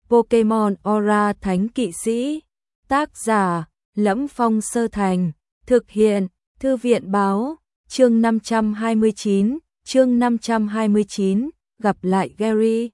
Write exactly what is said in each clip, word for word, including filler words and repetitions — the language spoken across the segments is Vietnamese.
Pokemon Aura Thánh Kỵ Sĩ. Tác giả Lẫm Phong Sơ Thành. Thực hiện Thư viện Báo. Chương năm trăm hai mươi chín. Chương năm trăm hai mươi chín. Gặp lại Gary.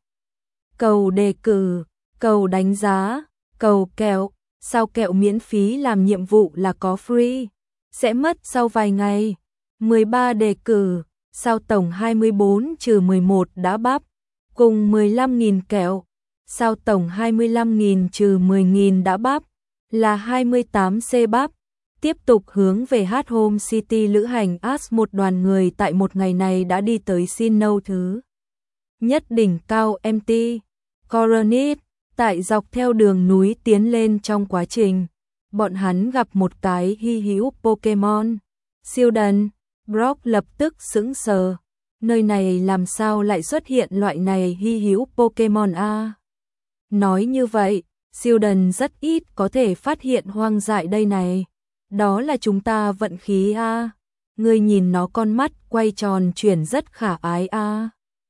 Cầu đề cử, cầu đánh giá, cầu kẹo. Sao kẹo miễn phí làm nhiệm vụ là có free? Sẽ mất sau vài ngày. mười ba đề cử. Sao tổng hai mươi bốn trừ mười một đã bắp. Cùng mười lăm nghìn kẹo. Sao tổng hai mươi lăm nghìn trừ mười nghìn đã bắp. Là hai mươi tám C bắp. Tiếp tục hướng về Hát Home City lữ hành Ash, một đoàn người tại một ngày này đã đi tới Sinnoh thứ nhất đỉnh cao em tê Coronet. Tại dọc theo đường núi tiến lên trong quá trình, bọn hắn gặp một cái hy hữu Pokemon. Sheldon, Brock lập tức sững sờ. Nơi này làm sao lại xuất hiện loại này hy hữu Pokemon a? Nói như vậy, Sheldon rất ít có thể phát hiện hoang dại đây này. Đó là chúng ta vận khí a. Ngươi nhìn nó, con mắt quay tròn chuyển rất khả ái a.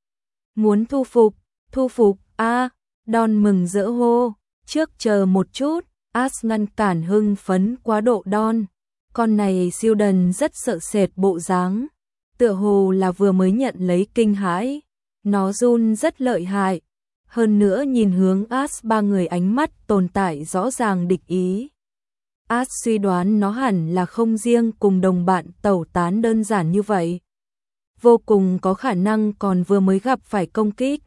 Muốn thu phục, thu phục a. Don mừng rỡ hô. Trước chờ một chút, Ash ngăn cản hưng phấn quá độ Don. Con này Sheldon rất sợ sệt bộ dáng, tựa hồ là vừa mới nhận lấy kinh hãi. Nó run rất lợi hại. Hơn nữa nhìn hướng Ash ba người ánh mắt tồn tại rõ ràng địch ý. Ash suy đoán nó hẳn là không riêng cùng đồng bạn tẩu tán đơn giản như vậy. Vô cùng có khả năng còn vừa mới gặp phải công kích.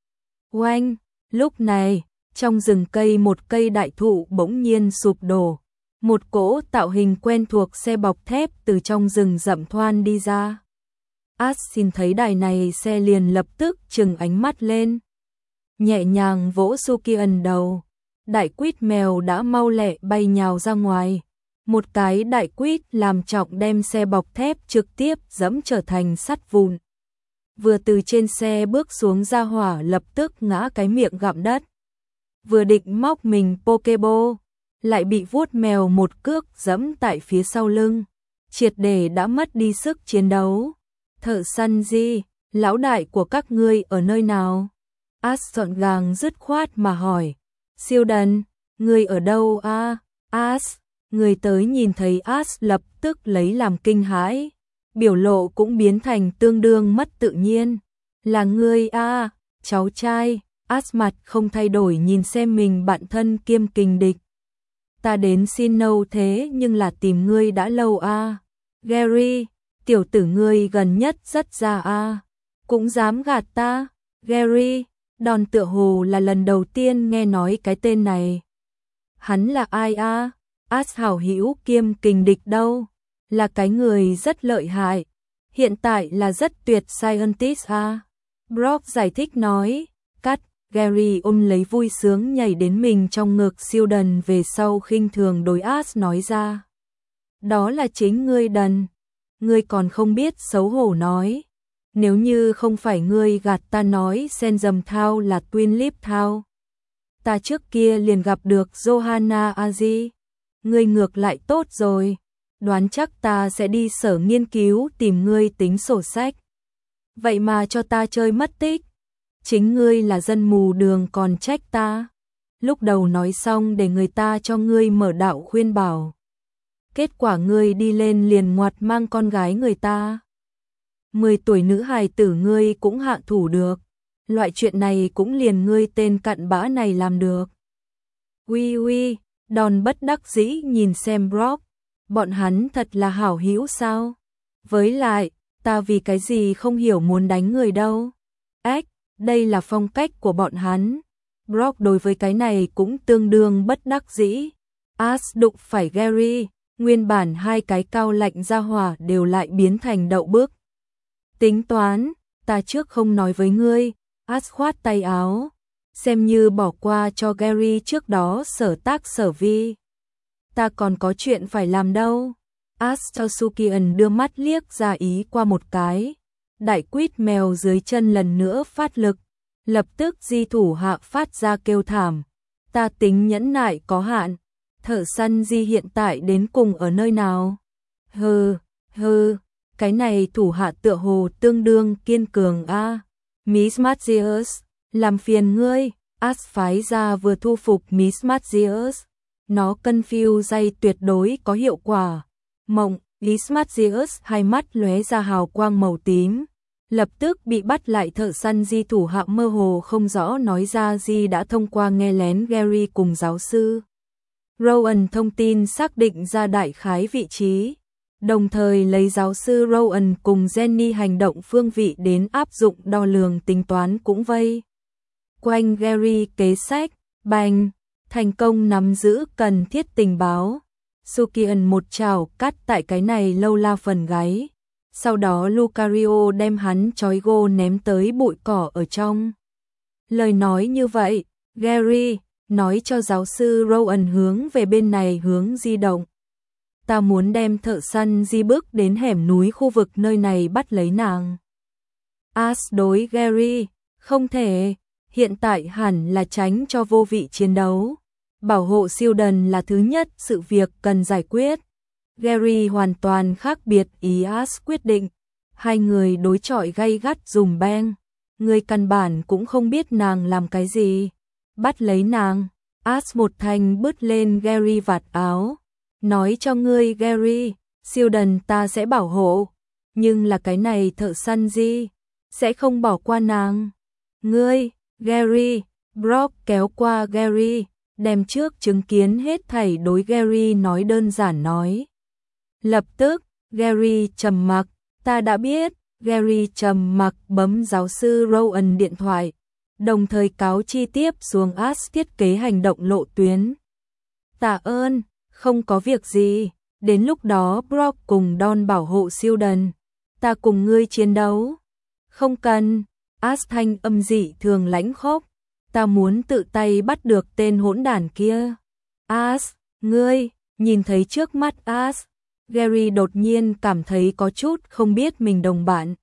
Oanh! Lúc này, trong rừng cây một cây đại thụ bỗng nhiên sụp đổ. Một cỗ tạo hình quen thuộc xe bọc thép từ trong rừng rậm thoăn đi ra. Ash xin thấy đài này xe liền lập tức trừng ánh mắt lên. Nhẹ nhàng vỗ Sukian đầu. Đại quýt mèo đã mau lẹ bay nhào ra ngoài. Một cái đại quýt làm trọng đem xe bọc thép trực tiếp dẫm trở thành sắt vụn. Vừa từ trên xe bước xuống ra hỏa lập tức ngã cái miệng gặm đất. Vừa định móc mình Pokeball, lại bị vuốt mèo một cước dẫm tại phía sau lưng. Triệt để đã mất đi sức chiến đấu. Thợ săn gì, lão đại của các ngươi ở nơi nào? Ash gọn gàng dứt khoát mà hỏi. Sheldon, ngươi ở đâu a? À? Ash, người tới nhìn thấy Ash lập tức lấy làm kinh hãi. Biểu lộ cũng biến thành tương đương mất tự nhiên. Là ngươi a, à, cháu trai. Ash mặt không thay đổi nhìn xem mình bạn thân kiêm kình địch. Ta đến Sinnoh thế nhưng là tìm ngươi đã lâu a. À. Gary, tiểu tử ngươi gần nhất rất già a. À. Cũng dám gạt ta. Gary, Don tựa hồ là lần đầu tiên nghe nói cái tên này. Hắn là ai a? À? Ash hảo hữu kiêm kình địch đâu? Là cái người rất lợi hại. Hiện tại là rất tuyệt scientist a. À? Brock giải thích nói. Cắt. Gary ôm lấy vui sướng nhảy đến mình trong ngực Sheldon về sau khinh thường đối Ash nói ra. Đó là chính ngươi đần. Ngươi còn không biết xấu hổ nói. Nếu như không phải ngươi gạt ta nói Senzam Thao là Twin Leaf Thao. Ta trước kia liền gặp được Johanna Aji. Ngươi ngược lại tốt rồi. Đoán chắc ta sẽ đi sở nghiên cứu tìm ngươi tính sổ sách. Vậy mà cho ta chơi mất tích. Chính ngươi là dân mù đường còn trách ta. Lúc đầu nói xong để người ta cho ngươi mở đạo khuyên bảo. Kết quả ngươi đi lên liền ngoặt mang con gái người ta. Mười tuổi nữ hài tử ngươi cũng hạ thủ được. Loại chuyện này cũng liền ngươi tên cặn bã này làm được. Ui ui, Don bất đắc dĩ nhìn xem Brock. Bọn hắn thật là hảo hữu sao? Với lại, ta vì cái gì không hiểu muốn đánh người đâu. Ếch, đây là phong cách của bọn hắn. Brock đối với cái này cũng tương đương bất đắc dĩ. Ash đụng phải Gary, nguyên bản hai cái cao lạnh ra hỏa đều lại biến thành đậu bức. Tính toán, ta trước không nói với ngươi. Ash khoát tay áo, xem như bỏ qua cho Gary trước đó sở tác sở vi. Ta còn có chuyện phải làm đâu. Ash cho Sukian đưa mắt liếc ra ý qua một cái. Đại quýt mèo dưới chân lần nữa phát lực, lập tức di thủ hạ phát ra kêu thảm. Ta tính nhẫn nại có hạn. Thợ săn di hiện tại đến cùng ở nơi nào? Hừ, hừ, cái này thủ hạ tựa hồ tương đương kiên cường a. À. Miss Matthews, làm phiền ngươi. As phái ra vừa thu phục Miss Magius. Nó confuse dây tuyệt đối có hiệu quả. Mộng, Miss Magius hai mắt lóe ra hào quang màu tím. Lập tức bị bắt lại. Thợ săn Di thủ hạ mơ hồ không rõ nói ra Di đã thông qua nghe lén Gary cùng giáo sư Rowan thông tin xác định ra đại khái vị trí, đồng thời lấy giáo sư Rowan cùng Jenny hành động phương vị đến áp dụng đo lường tính toán cũng vây quanh Gary kế sách. Bành, thành công nắm giữ cần thiết tình báo. Sukian một chảo cắt tại cái này lâu la phần gáy. Sau đó Lucario đem hắn trói gô ném tới bụi cỏ ở trong. Lời nói như vậy, Gary nói cho giáo sư Rowan hướng về bên này hướng di động. Ta muốn đem thợ săn di bước đến hẻm núi khu vực nơi này bắt lấy nàng. As đối Gary, không thể, hiện tại hẳn là tránh cho vô vị chiến đấu. Bảo hộ Sheldon là thứ nhất sự việc cần giải quyết. Gary hoàn toàn khác biệt ý As quyết định. Hai người đối chọi gay gắt dùng beng. Người căn bản cũng không biết nàng làm cái gì. Bắt lấy nàng. As một thanh bứt lên Gary vạt áo. Nói cho ngươi Gary, Sheldon ta sẽ bảo hộ. Nhưng là cái này thợ săn gì? Sẽ không bỏ qua nàng. Ngươi, Gary, Brock kéo qua Gary. Đem trước chứng kiến hết thảy đối Gary nói đơn giản nói. Lập tức, Gary trầm mặc, ta đã biết. Gary trầm mặc bấm giáo sư Rowan điện thoại, đồng thời cáo chi tiếp xuống As thiết kế hành động lộ tuyến. Tạ ơn, không có việc gì, đến lúc đó Brock cùng Don bảo hộ Sheldon, ta cùng ngươi chiến đấu. Không cần, As thanh âm dị thường lãnh khốc, ta muốn tự tay bắt được tên hỗn đản kia. As, ngươi, nhìn thấy trước mắt As, Gary đột nhiên cảm thấy có chút không biết mình đồng bạn.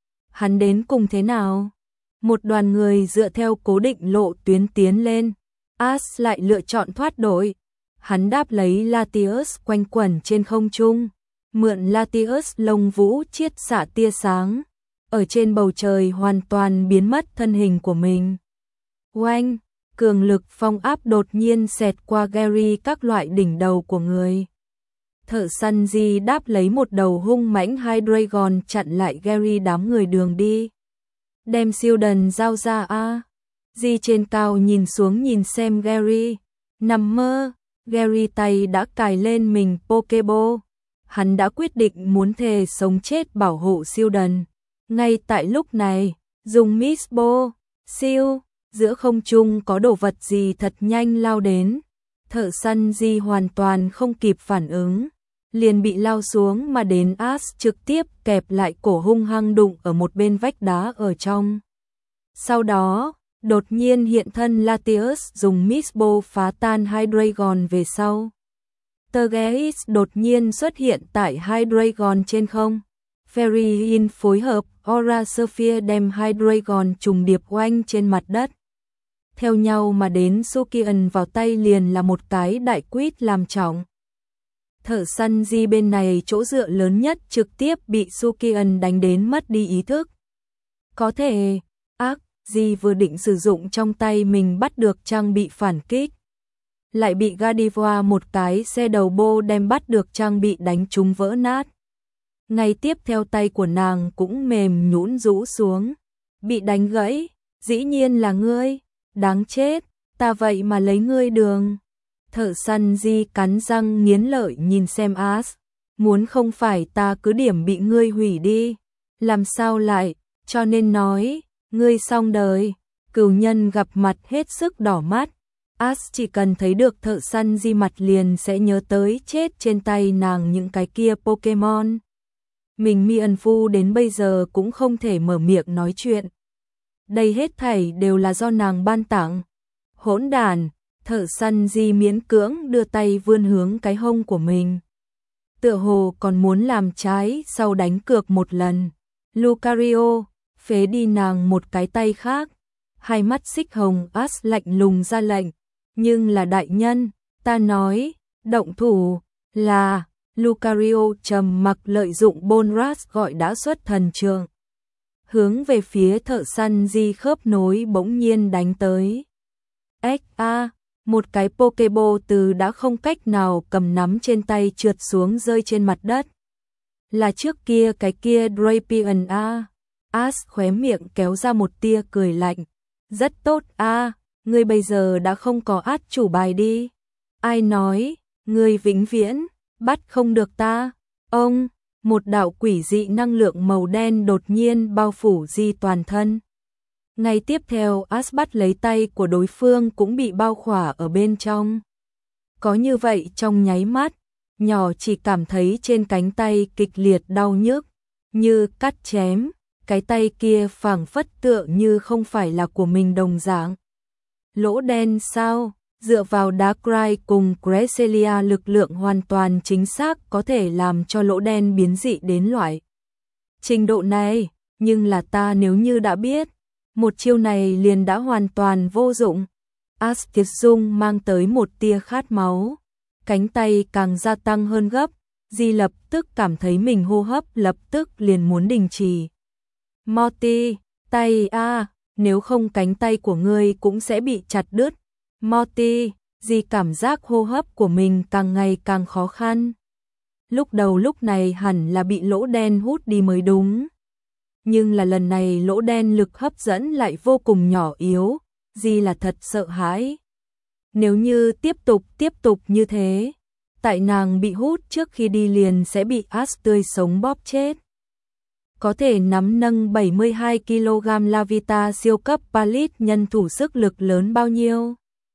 Hắn đến cùng thế nào? Một đoàn người dựa theo cố định lộ tuyến tiến lên. As lại lựa chọn thoát đổi. Hắn đáp lấy Latius quanh quẩn trên không trung. Mượn Latius lông vũ chiết xạ tia sáng. Ở trên bầu trời hoàn toàn biến mất thân hình của mình. Oanh, cường lực phong áp đột nhiên xẹt qua Gary các loại đỉnh đầu của người. Thợ săn Di đáp lấy một đầu hung mãnh Hydreigon chặn lại Gary đám người đường đi. Đem Sheldon giao ra a. Di trên cao nhìn xuống nhìn xem Gary. Nằm mơ, Gary tay đã cài lên mình Pokeball. Hắn đã quyết định muốn thề sống chết bảo hộ Sheldon. Ngay tại lúc này, dùng Miss Bo, siêu, giữa không trung có đồ vật gì thật nhanh lao đến. Thợ săn Di hoàn toàn không kịp phản ứng. Liền bị lao xuống mà đến As trực tiếp kẹp lại cổ hung hăng đụng ở một bên vách đá ở trong. Sau đó, đột nhiên hiện thân Latius dùng Miss Bo phá tan Hydreigon về sau. Tergeis đột nhiên xuất hiện tại Hydreigon trên không. Fairy-in phối hợp Aura Sphere đem Hydreigon trùng điệp oanh trên mặt đất. Theo nhau mà đến Sukian vào tay liền là một cái đại quýt làm trọng. Thợ săn Di bên này chỗ dựa lớn nhất trực tiếp bị Sukian đánh đến mất đi ý thức. Có thể, ác, Di vừa định sử dụng trong tay mình bắt được trang bị phản kích. Lại bị Gardevoir một cái xe đầu bô đem bắt được trang bị đánh trúng vỡ nát. Ngay tiếp theo tay của nàng cũng mềm nhũn rũ xuống. Bị đánh gãy, dĩ nhiên là ngươi, đáng chết, ta vậy mà lấy ngươi đường. Thợ săn Di cắn răng nghiến lợi nhìn xem As. Muốn không phải ta cứ điểm bị ngươi hủy đi. Làm sao lại, cho nên nói, ngươi xong đời. Cửu nhân gặp mặt hết sức đỏ mắt. As chỉ cần thấy được thợ săn Di mặt liền sẽ nhớ tới chết trên tay nàng những cái kia Pokemon. Mình Mian Phu đến bây giờ cũng không thể mở miệng nói chuyện. Đây hết thảy đều là do nàng ban tặng. Hỗn đàn. Thợ săn Di miễn cưỡng đưa tay vươn hướng cái hông của mình. Tựa hồ còn muốn làm trái sau đánh cược một lần. Lucario, phế đi nàng một cái tay khác. Hai mắt xích hồng As lạnh lùng ra lệnh. Nhưng là đại nhân, ta nói, động thủ, là, Lucario trầm mặc lợi dụng Bonras gọi đã xuất thần trường. Hướng về phía thợ săn Di khớp nối bỗng nhiên đánh tới. Ếch a, một cái Pokeball từ đã không cách nào cầm nắm trên tay trượt xuống rơi trên mặt đất. Là trước kia cái kia Drapion a. Ash khóe miệng kéo ra một tia cười lạnh. Rất tốt a, ngươi bây giờ đã không có át chủ bài đi. Ai nói, ngươi vĩnh viễn bắt không được ta. Ông, một đạo quỷ dị năng lượng màu đen đột nhiên bao phủ Di toàn thân. Ngay tiếp theo Ash bắt lấy tay của đối phương cũng bị bao khỏa ở bên trong. Có như vậy trong nháy mắt, nhỏ chỉ cảm thấy trên cánh tay kịch liệt đau nhức, như cắt chém, cái tay kia phảng phất tựa như không phải là của mình đồng dạng. Lỗ đen sao? Dựa vào Darkrai cùng Cresselia lực lượng hoàn toàn chính xác có thể làm cho lỗ đen biến dị đến loại trình độ này, nhưng là ta nếu như đã biết, một chiêu này liền đã hoàn toàn vô dụng. Ash Tiết Dung mang tới một tia khát máu, cánh tay càng gia tăng hơn gấp, Di lập tức cảm thấy mình hô hấp lập tức liền muốn đình chỉ. Morty, tay a, nếu không cánh tay của ngươi cũng sẽ bị chặt đứt. Morty, Di cảm giác hô hấp của mình càng ngày càng khó khăn. Lúc đầu lúc này hẳn là bị lỗ đen hút đi mới đúng. Nhưng là lần này lỗ đen lực hấp dẫn lại vô cùng nhỏ yếu, Di là thật sợ hãi. Nếu như tiếp tục tiếp tục như thế, tại nàng bị hút trước khi đi liền sẽ bị Ash tươi sống bóp chết. Có thể nắm nâng bảy mươi hai ki lô gam Lavita siêu cấp Palit nhân thủ sức lực lớn bao nhiêu.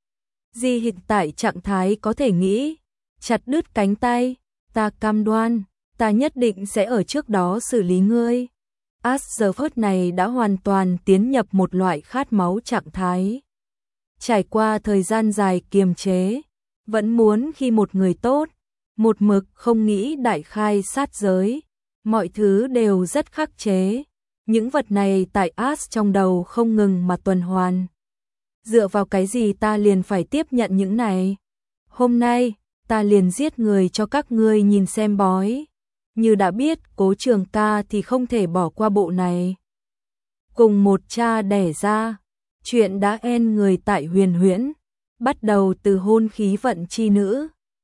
Di hiện tại trạng thái có thể nghĩ, chặt đứt cánh tay, ta cam đoan, ta nhất định sẽ ở trước đó xử lý ngươi. Ash giờ phút này đã hoàn toàn tiến nhập một loại khát máu trạng thái. Trải qua thời gian dài kiềm chế, vẫn muốn khi một người tốt, một mực không nghĩ đại khai sát giới, mọi thứ đều rất khắc chế. Những vật này tại Ash trong đầu không ngừng mà tuần hoàn. Dựa vào cái gì ta liền phải tiếp nhận những này? Hôm nay, ta liền giết người cho các ngươi nhìn xem bói. Như đã biết Cố Trường Ca thì không thể bỏ qua bộ này. Cùng một cha đẻ ra, chuyện đã en người tại Huyền Huyễn, bắt đầu từ hôn khí vận chi nữ.